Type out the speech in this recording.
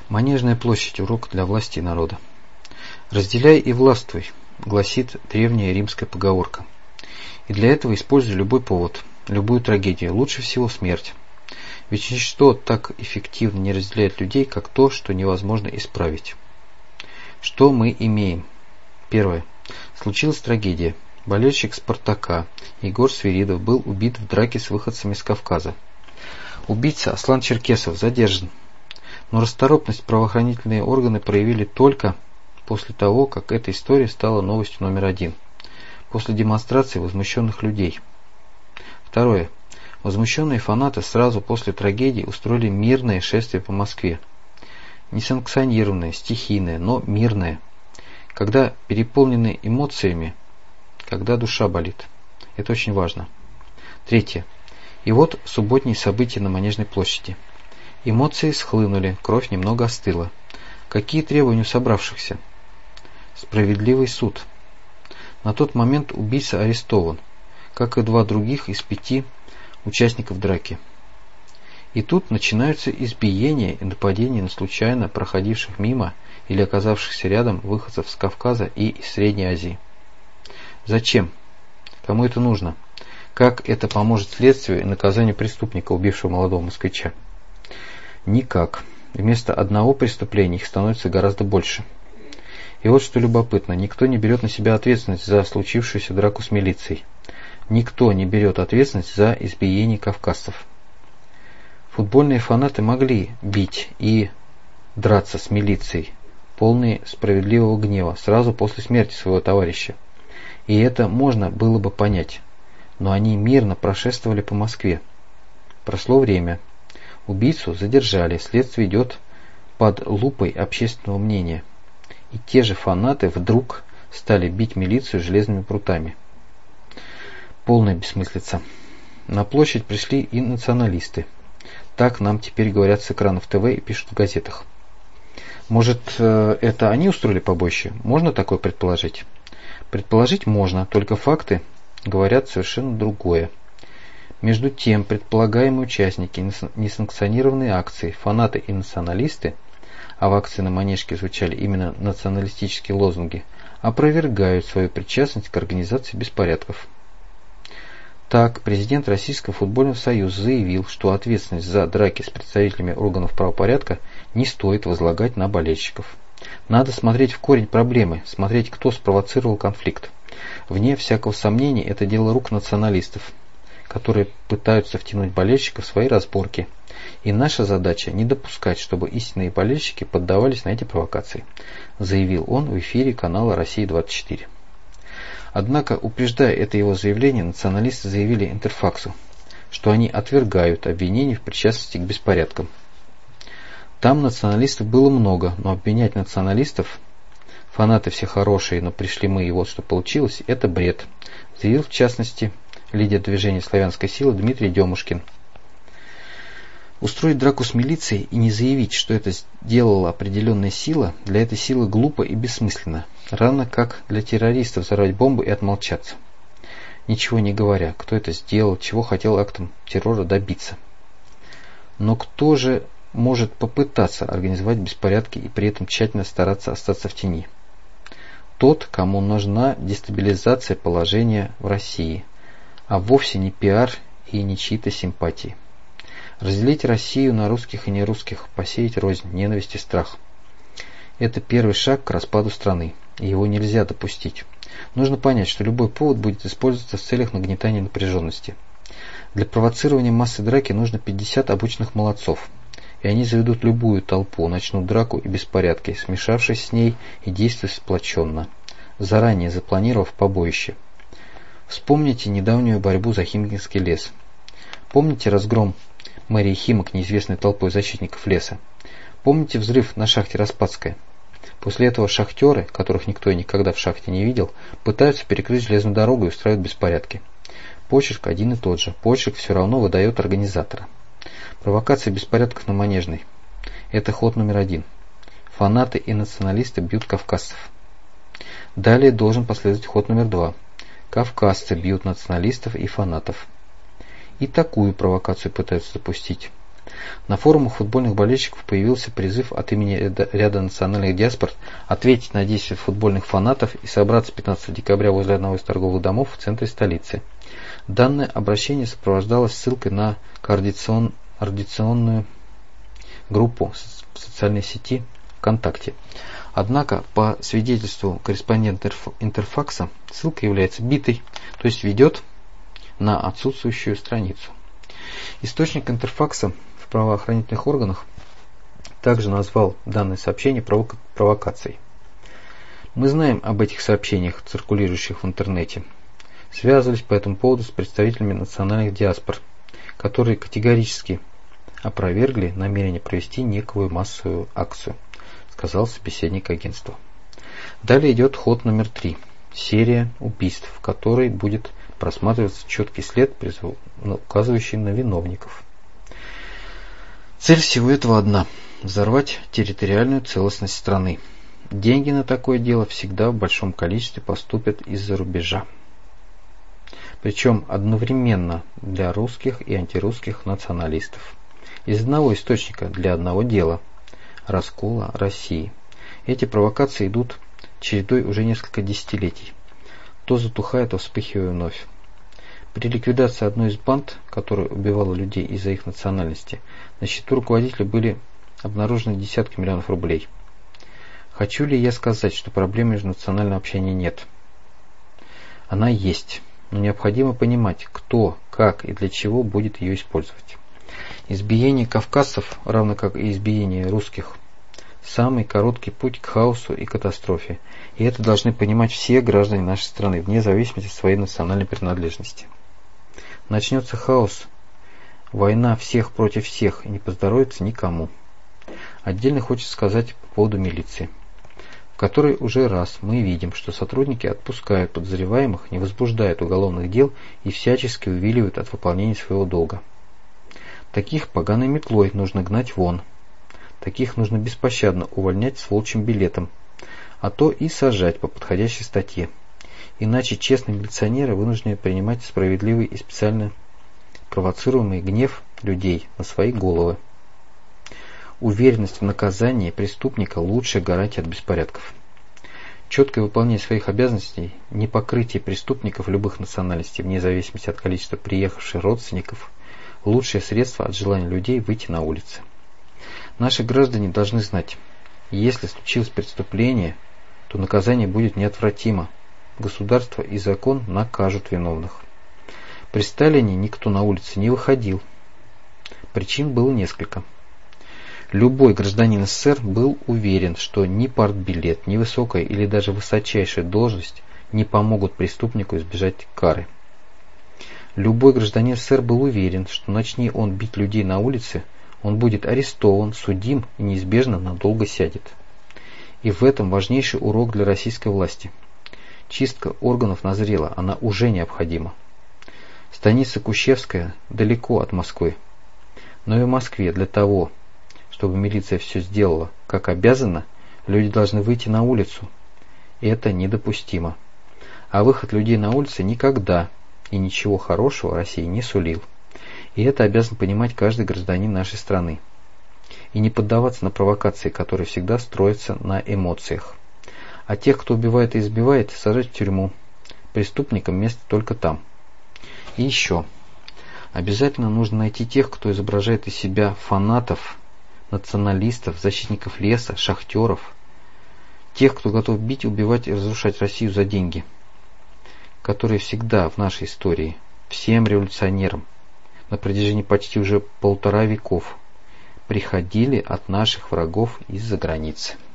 Манежная площадь. Урок для власти и народа. «Разделяй и властвуй», гласит древняя римская поговорка. И для этого используй любой повод, любую трагедию, лучше всего смерть. Ведь ничто так эффективно не разделяет людей, как то, что невозможно исправить. Что мы имеем? Первое. Случилась трагедия. Болельщик «Спартака» Егор Свиридов был убит в драке с выходцами с Кавказа. Убийца Аслан Черкесов задержан. Но расторопность правоохранительные органы проявили только после того, как эта история стала новостью номер один. После демонстрации возмущенных людей. Второе. Возмущенные фанаты сразу после трагедии устроили мирное шествие по Москве. Несанкционированное, стихийное, но мирное. Когда переполнены эмоциями, когда душа болит. Это очень важно. Третье. И вот субботние события на Манежной площади. Эмоции схлынули, кровь немного остыла. Какие требования у собравшихся? Справедливый суд. На тот момент убийца арестован, как и 2 других из 5 участников драки. И тут начинаются избиения и нападения на случайно проходивших мимо или оказавшихся рядом выходцев с Кавказа и из Средней Азии. Зачем? Кому это нужно? Как это поможет следствию и наказанию преступника, убившего молодого москвича? Никак. Вместо одного преступления их становится гораздо больше. И вот что любопытно, никто не берет на себя ответственность за случившуюся драку с милицией. Никто не берет ответственность за избиение кавказцев. Футбольные фанаты могли бить и драться с милицией, полные справедливого гнева, сразу после смерти своего товарища. И это можно было бы понять. Но они мирно прошествовали по Москве. Прошло время. Убийцу задержали, следствие идет под лупой общественного мнения. И те же фанаты вдруг стали бить милицию железными прутами. Полная бессмыслица. На площадь пришли и националисты. Так нам теперь говорят с экранов ТВ и пишут в газетах. Может, это они устроили побоище? Можно такое предположить? Предположить можно, только факты говорят совершенно другое. Между тем, предполагаемые участники несанкционированной акции, фанаты и националисты, а в акции на Манежке звучали именно националистические лозунги, опровергают свою причастность к организации беспорядков. Так, президент Российского футбольного союза заявил, что ответственность за драки с представителями органов правопорядка не стоит возлагать на болельщиков. Надо смотреть в корень проблемы, смотреть, кто спровоцировал конфликт. Вне всякого сомнения, это дело рук националистов, которые пытаются втянуть болельщиков в свои разборки. И наша задача не допускать, чтобы истинные болельщики поддавались на эти провокации, заявил он в эфире канала «Россия-24». Однако, упреждая это его заявление, националисты заявили Интерфаксу, что они отвергают обвинения в причастности к беспорядкам. Там националистов было много, но обвинять националистов, фанаты все хорошие, но пришли мы, и вот что получилось, это бред, заявил в частности лидер движения «Славянская сила» Дмитрий Демушкин. Устроить драку с милицией и не заявить, что это сделала определенная сила, для этой силы глупо и бессмысленно, равно как для террористов взорвать бомбу и отмолчаться, ничего не говоря, кто это сделал, чего хотел актом террора добиться. Но кто же может попытаться организовать беспорядки и при этом тщательно стараться остаться в тени? Тот, кому нужна дестабилизация положения в России, а вовсе не пиар и не чьи-то симпатии. Разделить Россию на русских и нерусских, посеять рознь, ненависть и страх. Это первый шаг к распаду страны, и его нельзя допустить. Нужно понять, что любой повод будет использоваться в целях нагнетания напряженности. Для провоцирования массы драки нужно 50 обычных молодцов, и они заведут любую толпу, начнут драку и беспорядки, смешавшись с ней и действуя сплоченно, заранее запланировав побоище. Вспомните недавнюю борьбу за Химкинский лес. Помните разгром мэрии Химок неизвестной толпой защитников леса? Помните взрыв на шахте Распадская? После этого шахтеры, которых никто и никогда в шахте не видел, пытаются перекрыть железную дорогу и устраивают беспорядки. Почерк один и тот же. Почерк все равно выдает организатора. Провокация беспорядков на Манежной. Это ход номер 1. Фанаты и националисты бьют кавказцев. Далее должен последовать ход номер 2. Кавказцы бьют националистов и фанатов. И такую провокацию пытаются запустить. На форумах футбольных болельщиков появился призыв от имени ряда национальных диаспор ответить на действия футбольных фанатов и собраться 15 декабря возле одного из торговых домов в центре столицы. Данное обращение сопровождалось ссылкой на координационную группу в социальной сети ВКонтакте. Однако, по свидетельству корреспондента Интерфакса, ссылка является битой, то есть ведет на отсутствующую страницу. Источник Интерфакса в правоохранительных органах также назвал данное сообщение провокацией. Мы знаем об этих сообщениях, циркулирующих в интернете. Связывались по этому поводу с представителями национальных диаспор, которые категорически опровергли намерение провести некую массовую акцию, сказал собеседник агентства. Далее идет ход номер 3. Серия убийств, в которой будет просматриваться четкий след, указывающий на виновников. Цель всего этого одна – взорвать территориальную целостность страны. Деньги на такое дело всегда в большом количестве поступят из-за рубежа. Причем одновременно для русских и антирусских националистов. Из одного источника для одного дела – раскола России. Эти провокации идут чередой уже несколько десятилетий. То затухает, то вспыхивая вновь. При ликвидации одной из банд, которая убивала людей из-за их национальности, на счету руководителя были обнаружены десятки миллионов рублей. Хочу ли я сказать, что проблемы межнационального общения нет? Она есть, но необходимо понимать, кто, как и для чего будет ее использовать. Избиение кавказцев, равно как и избиение русских, самый короткий путь к хаосу и катастрофе, и это должны понимать все граждане нашей страны, вне зависимости от своей национальной принадлежности. Начнется хаос, война всех против всех, и не поздоровится никому. Отдельно хочется сказать по поводу милиции, в которой уже раз мы видим, что сотрудники отпускают подозреваемых, не возбуждают уголовных дел и всячески увиливают от выполнения своего долга. Таких поганой метлой нужно гнать вон. Таких нужно беспощадно увольнять с волчьим билетом, а то и сажать по подходящей статье. Иначе честные милиционеры вынуждены принимать справедливый и специально провоцируемый гнев людей на свои головы. Уверенность в наказании преступника – лучшая гарантия от беспорядков. Четкое выполнение своих обязанностей, непокрытие преступников любых национальностей, вне зависимости от количества приехавших родственников – лучшее средство от желания людей выйти на улицы. Наши граждане должны знать, если случилось преступление, то наказание будет неотвратимо. Государство и закон накажут виновных. При Сталине никто на улице не выходил. Причин было несколько. Любой гражданин СССР был уверен, что ни партбилет, ни высокая или даже высочайшая должность не помогут преступнику избежать кары. Любой гражданин СССР был уверен, что начни он бить людей на улице, он будет арестован, судим и неизбежно надолго сядет. И в этом важнейший урок для российской власти. Чистка органов назрела, она уже необходима. Станица Кущевская далеко от Москвы. Но и в Москве для того, чтобы милиция все сделала, как обязана, люди должны выйти на улицу. И это недопустимо. А выход людей на улицы никогда и ничего хорошего России не сулил. И это обязан понимать каждый гражданин нашей страны. И не поддаваться на провокации, которые всегда строятся на эмоциях. А тех, кто убивает и избивает, сажать в тюрьму. Преступникам место только там. И еще. Обязательно нужно найти тех, кто изображает из себя фанатов, националистов, защитников леса, шахтеров. Тех, кто готов бить, убивать и разрушать Россию за деньги. Которые всегда в нашей истории, всем революционерам, на протяжении почти уже 1,5 века приходили от наших врагов из-за границы.